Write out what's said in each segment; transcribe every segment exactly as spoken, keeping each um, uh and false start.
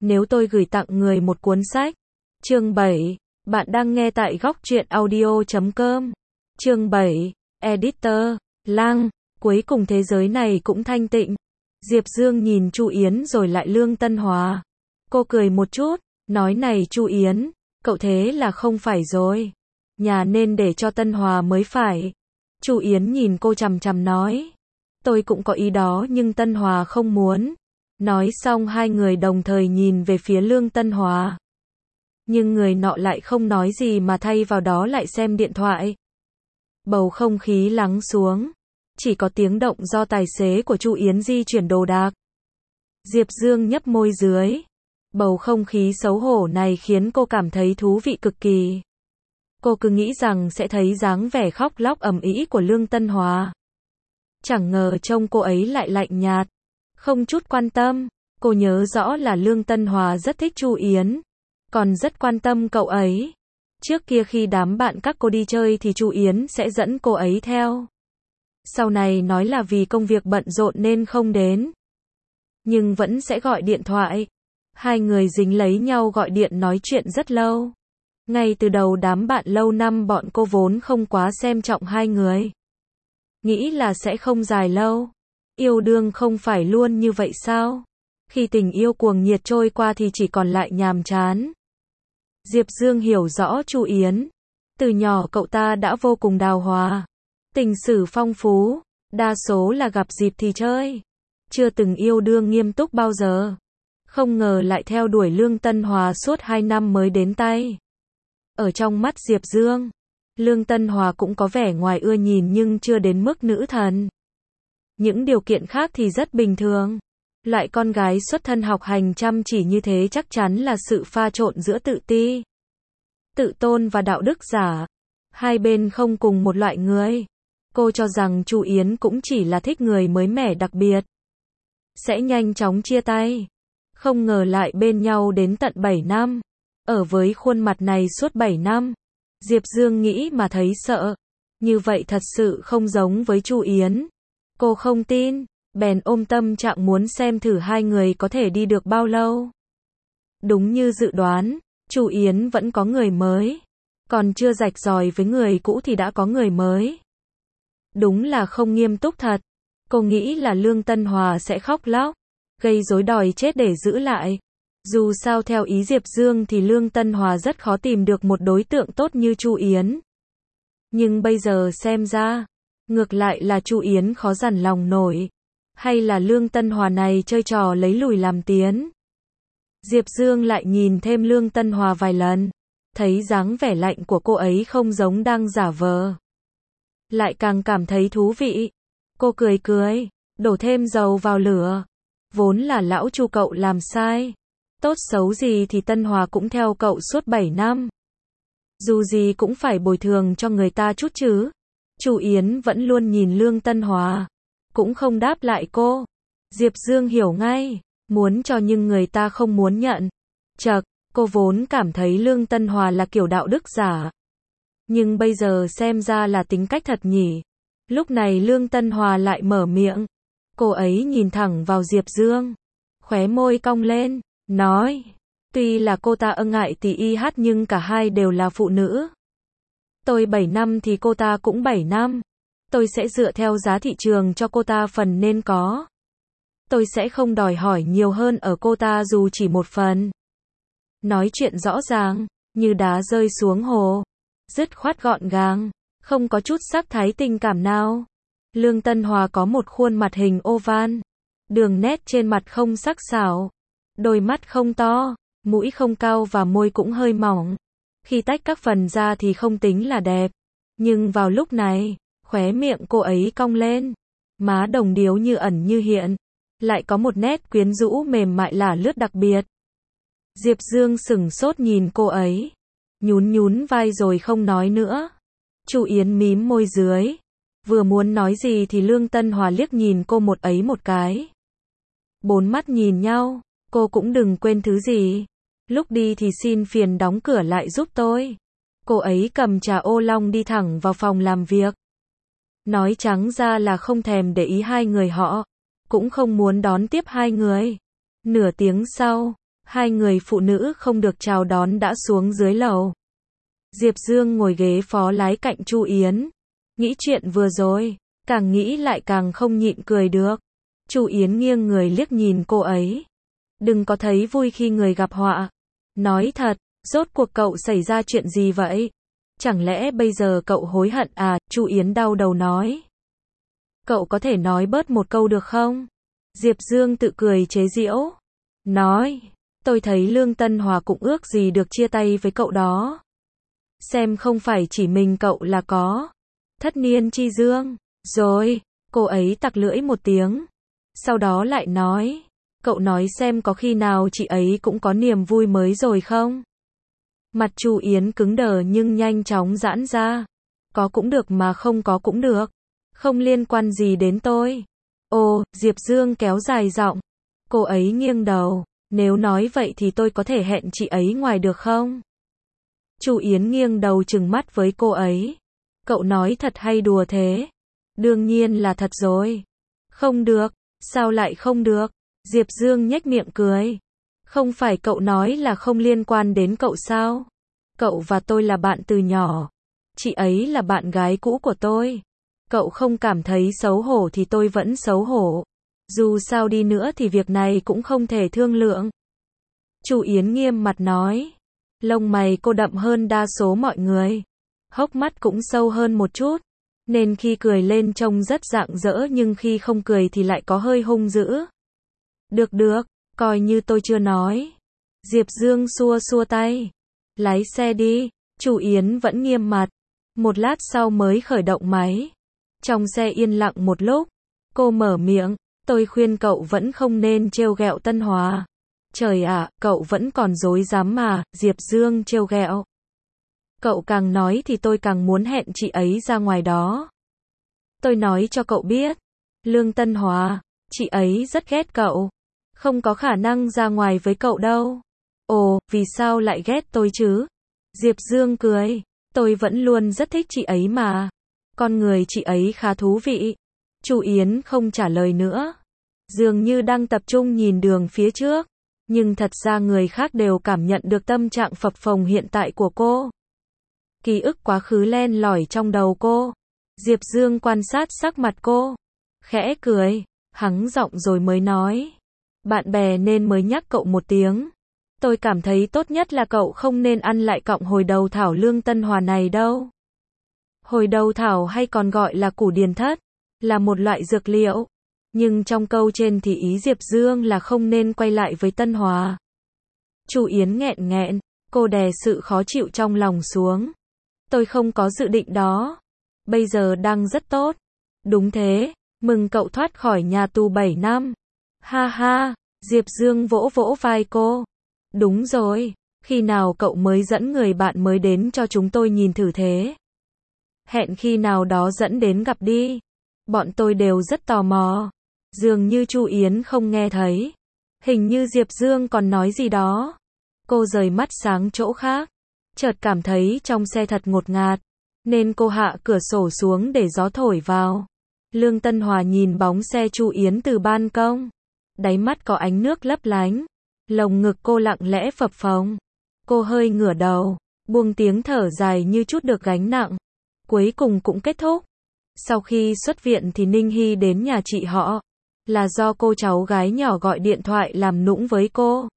nếu tôi gửi tặng người một cuốn sách. Chương bảy. Bạn đang nghe tại góc truyện audio chấm com. Chương bảy. Editor. Lang. Cuối cùng thế giới này cũng thanh tịnh. Diệp Dương nhìn Chu Yến rồi lại Lương Tân Hòa. Cô cười một chút, nói này Chu Yến, cậu thế là không phải rồi. Nhà nên để cho Tân Hòa mới phải. Chu Yến nhìn cô chằm chằm nói. Tôi cũng có ý đó nhưng Tân Hòa không muốn. Nói xong hai người đồng thời nhìn về phía Lương Tân Hòa. Nhưng người nọ lại không nói gì mà thay vào đó lại xem điện thoại. Bầu không khí lắng xuống. Chỉ có tiếng động do tài xế của Chu Yến di chuyển đồ đạc. Diệp Dương nhấp môi dưới. Bầu không khí xấu hổ này khiến cô cảm thấy thú vị cực kỳ. Cô cứ nghĩ rằng sẽ thấy dáng vẻ khóc lóc ầm ĩ của Lương Tân Hòa. Chẳng ngờ trông cô ấy lại lạnh nhạt, không chút quan tâm. Cô nhớ rõ là Lương Tân Hòa rất thích Chu Yến, còn rất quan tâm cậu ấy. Trước kia khi đám bạn các cô đi chơi thì Chu Yến sẽ dẫn cô ấy theo. Sau này nói là vì công việc bận rộn nên không đến. Nhưng vẫn sẽ gọi điện thoại. Hai người dính lấy nhau gọi điện nói chuyện rất lâu. Ngay từ đầu đám bạn lâu năm bọn cô vốn không quá xem trọng hai người. Nghĩ là sẽ không dài lâu. Yêu đương không phải luôn như vậy sao? Khi tình yêu cuồng nhiệt trôi qua thì chỉ còn lại nhàm chán. Diệp Dương hiểu rõ Chu Yến. Từ nhỏ cậu ta đã vô cùng đào hoa. Tình sử phong phú. Đa số là gặp dịp thì chơi. Chưa từng yêu đương nghiêm túc bao giờ. Không ngờ lại theo đuổi Lương Tân Hòa suốt hai năm mới đến tay. Ở trong mắt Diệp Dương, Lương Tân Hòa cũng có vẻ ngoài ưa nhìn nhưng chưa đến mức nữ thần. Những điều kiện khác thì rất bình thường. Loại con gái xuất thân học hành chăm chỉ như thế chắc chắn là sự pha trộn giữa tự ti, tự tôn và đạo đức giả. Hai bên không cùng một loại người. Cô cho rằng Chu Yến cũng chỉ là thích người mới mẻ đặc biệt. Sẽ nhanh chóng chia tay. Không ngờ lại bên nhau đến tận bảy năm. Ở với khuôn mặt này suốt bảy năm. Diệp Dương nghĩ mà thấy sợ. Như vậy thật sự không giống với Chu Yến. Cô không tin, bèn ôm tâm trạng muốn xem thử hai người có thể đi được bao lâu. Đúng như dự đoán, Chu Yến vẫn có người mới. Còn chưa rạch ròi với người cũ thì đã có người mới. Đúng là không nghiêm túc thật. Cô nghĩ là Lương Tân Hòa sẽ khóc lóc, gây rối đòi chết để giữ lại. Dù sao theo ý Diệp Dương thì Lương Tân Hòa rất khó tìm được một đối tượng tốt như Chu Yến. Nhưng bây giờ xem ra, ngược lại là Chu Yến khó dằn lòng nổi. Hay là Lương Tân Hòa này chơi trò lấy lùi làm tiến. Diệp Dương lại nhìn thêm Lương Tân Hòa vài lần. Thấy dáng vẻ lạnh của cô ấy không giống đang giả vờ. Lại càng cảm thấy thú vị. Cô cười cười, đổ thêm dầu vào lửa. Vốn là lão Chu cậu làm sai. Tốt xấu gì thì Tân Hòa cũng theo cậu suốt bảy năm. Dù gì cũng phải bồi thường cho người ta chút chứ. Chu Yến vẫn luôn nhìn Lương Tân Hòa. Cũng không đáp lại cô. Diệp Dương hiểu ngay. Muốn cho nhưng người ta không muốn nhận. Chậc, cô vốn cảm thấy Lương Tân Hòa là kiểu đạo đức giả. Nhưng bây giờ xem ra là tính cách thật nhỉ. Lúc này Lương Tân Hòa lại mở miệng. Cô ấy nhìn thẳng vào Diệp Dương. Khóe môi cong lên. Nói, tuy là cô ta ân ngại tỷ y hát nhưng cả hai đều là phụ nữ. Tôi bảy năm thì cô ta cũng bảy năm. Tôi sẽ dựa theo giá thị trường cho cô ta phần nên có. Tôi sẽ không đòi hỏi nhiều hơn ở cô ta dù chỉ một phần. Nói chuyện rõ ràng, như đá rơi xuống hồ. Dứt khoát gọn gàng, không có chút sắc thái tình cảm nào. Lương Tân Hòa có một khuôn mặt hình oval. Đường nét trên mặt không sắc sảo. Đôi mắt không to, mũi không cao và môi cũng hơi mỏng. Khi tách các phần ra thì không tính là đẹp. Nhưng vào lúc này, khóe miệng cô ấy cong lên. Má đồng điếu như ẩn như hiện. Lại có một nét quyến rũ mềm mại lả lướt đặc biệt. Diệp Dương sửng sốt nhìn cô ấy. Nhún nhún vai rồi không nói nữa. Chu Yến mím môi dưới. Vừa muốn nói gì thì Lương Tân Hòa liếc nhìn cô một ấy một cái. Bốn mắt nhìn nhau. Cô cũng đừng quên thứ gì. Lúc đi thì xin phiền đóng cửa lại giúp tôi. Cô ấy cầm trà ô long đi thẳng vào phòng làm việc. Nói trắng ra là không thèm để ý hai người họ. Cũng không muốn đón tiếp hai người. Nửa tiếng sau, Hai người phụ nữ không được chào đón đã xuống dưới lầu. Diệp Dương ngồi ghế phó lái cạnh Chu Yến. Nghĩ chuyện vừa rồi, càng nghĩ lại càng không nhịn cười được. Chu Yến nghiêng người liếc nhìn cô ấy. Đừng có thấy vui khi người gặp họa. Nói thật, rốt cuộc cậu xảy ra chuyện gì vậy? Chẳng lẽ bây giờ cậu hối hận à? Chu Yến đau đầu nói. Cậu có thể nói bớt một câu được không? Diệp Dương tự cười chế giễu. Nói, tôi thấy Lương Tân Hòa cũng ước gì được chia tay với cậu đó. Xem không phải chỉ mình cậu là có thất niên chi dương. Rồi, cô ấy tặc lưỡi một tiếng. Sau đó lại nói, cậu nói xem có khi nào chị ấy cũng có niềm vui mới rồi không? Mặt Chu Yến cứng đờ nhưng nhanh chóng giãn ra. Có cũng được mà không có cũng được. Không liên quan gì đến tôi. Ồ, Diệp Dương kéo dài giọng. Cô ấy nghiêng đầu. Nếu nói vậy thì tôi có thể hẹn chị ấy ngoài được không? Chu Yến nghiêng đầu trừng mắt với cô ấy. Cậu nói thật hay đùa thế? Đương nhiên là thật rồi. Không được. Sao lại không được? Diệp Dương nhếch miệng cười. Không phải cậu nói là không liên quan đến cậu sao? Cậu và tôi là bạn từ nhỏ. Chị ấy là bạn gái cũ của tôi. Cậu không cảm thấy xấu hổ thì tôi vẫn xấu hổ. Dù sao đi nữa thì việc này cũng không thể thương lượng. Chu Yến nghiêm mặt nói. Lông mày cô đậm hơn đa số mọi người. Hốc mắt cũng sâu hơn một chút. Nên khi cười lên trông rất rạng rỡ nhưng khi không cười thì lại có hơi hung dữ. Được được, coi như tôi chưa nói. Diệp Dương xua xua tay. Lái xe đi. Chu Yến vẫn nghiêm mặt. Một lát sau mới khởi động máy. Trong xe yên lặng một lúc. Cô mở miệng. Tôi khuyên cậu vẫn không nên trêu ghẹo Tân Hòa. Trời ạ, cậu vẫn còn dối dám mà. Diệp Dương trêu ghẹo. Cậu càng nói thì tôi càng muốn hẹn chị ấy ra ngoài đó. Tôi nói cho cậu biết. Lương Tân Hòa, chị ấy rất ghét cậu. Không có khả năng ra ngoài với cậu đâu. Ồ, vì sao lại ghét tôi chứ? Diệp Dương cười. Tôi vẫn luôn rất thích chị ấy mà. Con người chị ấy khá thú vị. Chu Yến không trả lời nữa. Dường như đang tập trung nhìn đường phía trước. Nhưng thật ra người khác đều cảm nhận được tâm trạng phập phồng hiện tại của cô. Ký ức quá khứ len lỏi trong đầu cô. Diệp Dương quan sát sắc mặt cô. Khẽ cười, hắng giọng rồi mới nói. Bạn bè nên mới nhắc cậu một tiếng. Tôi cảm thấy tốt nhất là cậu không nên ăn lại cọng hồi đầu thảo Lương Tân Hòa này đâu. Hồi đầu thảo hay còn gọi là củ điền thất, là một loại dược liệu. Nhưng trong câu trên thì ý Diệp Dương là không nên quay lại với Tân Hòa. Chu Yến nghẹn nghẹn, cô đè sự khó chịu trong lòng xuống. Tôi không có dự định đó. Bây giờ đang rất tốt. Đúng thế, mừng cậu thoát khỏi nhà tù bảy năm. Ha ha, Diệp Dương vỗ vỗ vai cô. Đúng rồi, khi nào cậu mới dẫn người bạn mới đến cho chúng tôi nhìn thử thế? Hẹn khi nào đó dẫn đến gặp đi. Bọn tôi đều rất tò mò. Dường như Chu Yến không nghe thấy. Hình như Diệp Dương còn nói gì đó. Cô rời mắt sang chỗ khác. Chợt cảm thấy trong xe thật ngột ngạt. Nên cô hạ cửa sổ xuống để gió thổi vào. Lương Tân Hòa nhìn bóng xe Chu Yến từ ban công. Đáy mắt có ánh nước lấp lánh. Lồng ngực cô lặng lẽ phập phồng. Cô hơi ngửa đầu, buông tiếng thở dài như chút được gánh nặng. Cuối cùng cũng kết thúc. Sau khi xuất viện thì Ninh Hy đến nhà chị họ. Là do cô cháu gái nhỏ gọi điện thoại làm nũng với cô.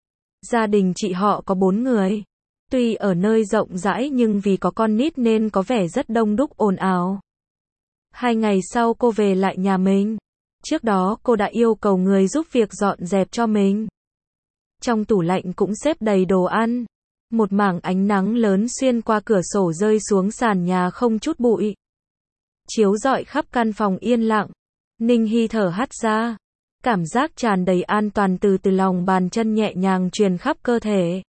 Gia đình chị họ có bốn người. Tuy ở nơi rộng rãi nhưng vì có con nít nên có vẻ rất đông đúc ồn ào. Hai ngày sau cô về lại nhà mình. Trước đó cô đã yêu cầu người giúp việc dọn dẹp cho mình. Trong tủ lạnh cũng xếp đầy đồ ăn. Một mảng ánh nắng lớn xuyên qua cửa sổ rơi xuống sàn nhà không chút bụi. Chiếu rọi khắp căn phòng yên lặng. Ninh Hy thở hắt ra. Cảm giác tràn đầy an toàn từ từ lòng bàn chân nhẹ nhàng truyền khắp cơ thể.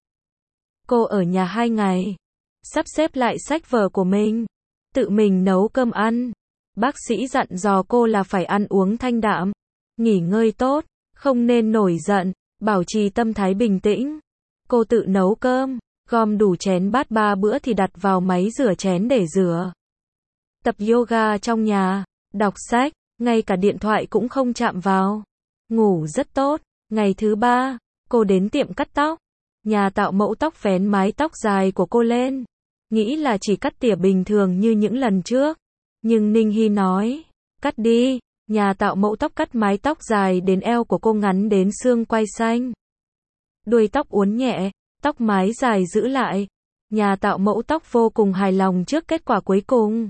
Cô ở nhà hai ngày. Sắp xếp lại sách vở của mình. Tự mình nấu cơm ăn. Bác sĩ dặn dò cô là phải ăn uống thanh đạm. Nghỉ ngơi tốt. Không nên nổi giận. Bảo trì tâm thái bình tĩnh. Cô tự nấu cơm. Gom đủ chén bát ba bữa thì đặt vào máy rửa chén để rửa. Tập yoga trong nhà. Đọc sách. Ngay cả điện thoại cũng không chạm vào. Ngủ rất tốt. Ngày thứ ba. Cô đến tiệm cắt tóc. Nhà tạo mẫu tóc vén mái tóc dài của cô lên. Nghĩ là chỉ cắt tỉa bình thường như những lần trước. Nhưng Ninh Hy nói, cắt đi. Nhà tạo mẫu tóc cắt mái tóc dài đến eo của cô ngắn đến xương quai xanh. Đuôi tóc uốn nhẹ, tóc mái dài giữ lại. Nhà tạo mẫu tóc vô cùng hài lòng trước kết quả cuối cùng.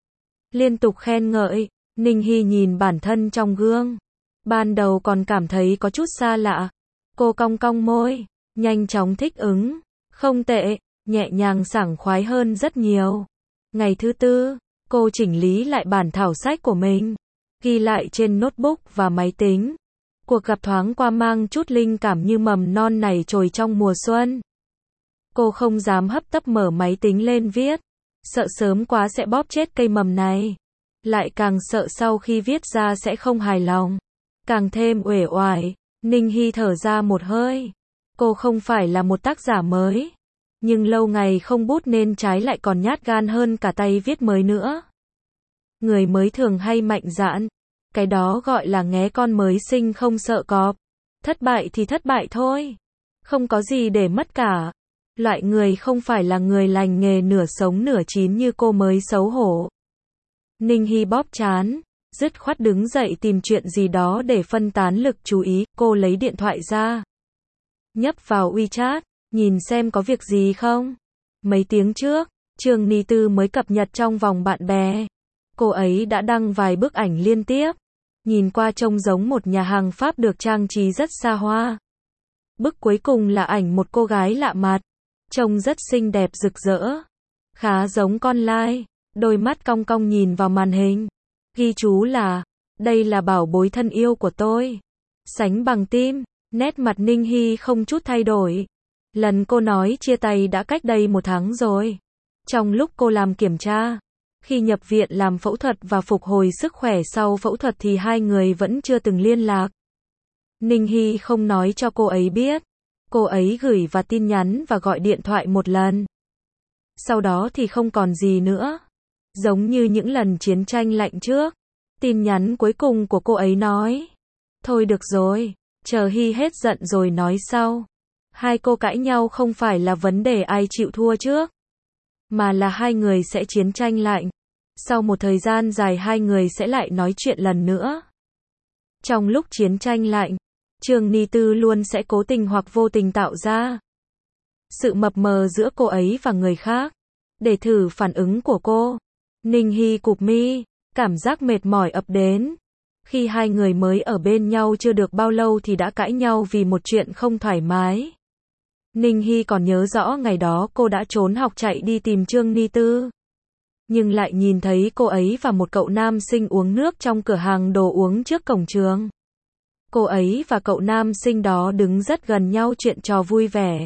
Liên tục khen ngợi, Ninh Hy nhìn bản thân trong gương. Ban đầu còn cảm thấy có chút xa lạ. Cô cong cong môi, nhanh chóng thích ứng. Không tệ, nhẹ nhàng sảng khoái hơn rất nhiều. Ngày thứ tư, cô chỉnh lý lại bản thảo sách của mình. Ghi lại trên notebook và máy tính. Cuộc gặp thoáng qua mang chút linh cảm như mầm non nảy trồi trong mùa xuân. Cô không dám hấp tấp mở máy tính lên viết. Sợ sớm quá sẽ bóp chết cây mầm này. Lại càng sợ sau khi viết ra sẽ không hài lòng. Càng thêm uể oải. Ninh Hy thở ra một hơi. Cô không phải là một tác giả mới. Nhưng lâu ngày không bút nên trái lại còn nhát gan hơn cả tay viết mới nữa. Người mới thường hay mạnh dạn. Cái đó gọi là nghé con mới sinh không sợ cọp. Thất bại thì thất bại thôi. Không có gì để mất cả. Loại người không phải là người lành nghề nửa sống nửa chín như cô mới xấu hổ. Ninh Hy bóp trán, dứt khoát đứng dậy tìm chuyện gì đó để phân tán lực chú ý. Cô lấy điện thoại ra. Nhấp vào WeChat, nhìn xem có việc gì không. Mấy tiếng trước, Trương Ni Tư mới cập nhật trong vòng bạn bè. Cô ấy đã đăng vài bức ảnh liên tiếp. Nhìn qua trông giống một nhà hàng Pháp được trang trí rất xa hoa. Bức cuối cùng là ảnh một cô gái lạ mặt. Trông rất xinh đẹp rực rỡ. Khá giống con lai. Đôi mắt cong cong nhìn vào màn hình. Ghi chú là, đây là bảo bối thân yêu của tôi. Sánh bằng tim. Nét mặt Ninh Hy không chút thay đổi. Lần cô nói chia tay đã cách đây một tháng rồi. Trong lúc cô làm kiểm tra. Khi nhập viện làm phẫu thuật và phục hồi sức khỏe sau phẫu thuật thì hai người vẫn chưa từng liên lạc. Ninh Hy không nói cho cô ấy biết. Cô ấy gửi và tin nhắn và gọi điện thoại một lần. Sau đó thì không còn gì nữa. Giống như những lần chiến tranh lạnh trước. Tin nhắn cuối cùng của cô ấy nói. Thôi được rồi, chờ Hy hết giận rồi nói sau. Hai cô cãi nhau không phải là vấn đề ai chịu thua trước. Mà là hai người sẽ chiến tranh lạnh. Sau một thời gian dài hai người sẽ lại nói chuyện lần nữa. Trong lúc chiến tranh lạnh, Trương Ni Tư luôn sẽ cố tình hoặc vô tình tạo ra sự mập mờ giữa cô ấy và người khác. Để thử phản ứng của cô, Ninh Hy cụp mi, cảm giác mệt mỏi ập đến. Khi hai người mới ở bên nhau chưa được bao lâu thì đã cãi nhau vì một chuyện không thoải mái. Ninh Hy còn nhớ rõ ngày đó cô đã trốn học chạy đi tìm Trương Ni Tư. Nhưng lại nhìn thấy cô ấy và một cậu nam sinh uống nước trong cửa hàng đồ uống trước cổng trường. Cô ấy và cậu nam sinh đó đứng rất gần nhau chuyện trò vui vẻ.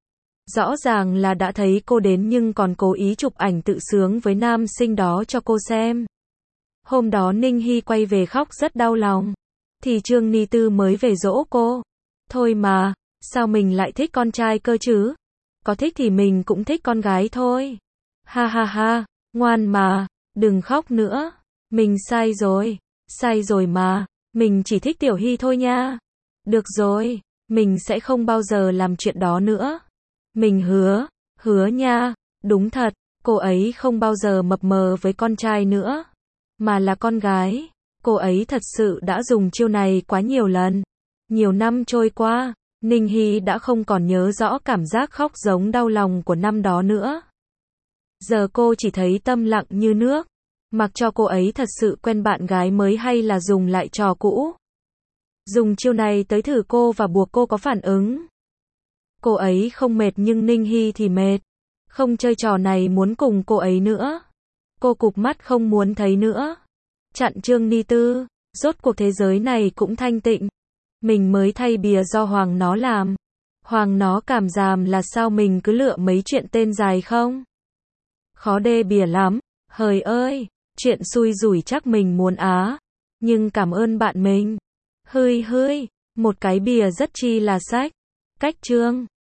Rõ ràng là đã thấy cô đến nhưng còn cố ý chụp ảnh tự sướng với nam sinh đó cho cô xem. Hôm đó Ninh Hy quay về khóc rất đau lòng. Thì Trương Ni Tư mới về dỗ cô. Thôi mà, sao mình lại thích con trai cơ chứ? Có thích thì mình cũng thích con gái thôi. Ha ha ha, ngoan mà, đừng khóc nữa. Mình sai rồi, sai rồi mà, mình chỉ thích Tiểu Hy thôi nha. Được rồi, mình sẽ không bao giờ làm chuyện đó nữa. Mình hứa, hứa nha, đúng thật, cô ấy không bao giờ mập mờ với con trai nữa. Mà là con gái. Cô ấy thật sự đã dùng chiêu này quá nhiều lần. Nhiều năm trôi qua, Ninh Hy đã không còn nhớ rõ cảm giác khóc giống đau lòng của năm đó nữa. Giờ cô chỉ thấy tâm lặng như nước. Mặc cho cô ấy thật sự quen bạn gái mới hay là dùng lại trò cũ. Dùng chiêu này tới thử cô và buộc cô có phản ứng. Cô ấy không mệt nhưng Ninh Hy thì mệt. Không chơi trò này muốn cùng cô ấy nữa. Cô cụp mắt không muốn thấy nữa. Chặn Trương Ni Tư. Rốt cuộc thế giới này cũng thanh tịnh. Mình mới thay bìa do Hoàng nó làm. Hoàng nó cảm giảm là sao mình cứ lựa mấy chuyện tên dài không? Khó đê bìa lắm. Hời ơi, chuyện xui rủi chắc mình muốn á. Nhưng cảm ơn bạn mình. Hươi hươi, một cái bìa rất chi là sách. Cách chương.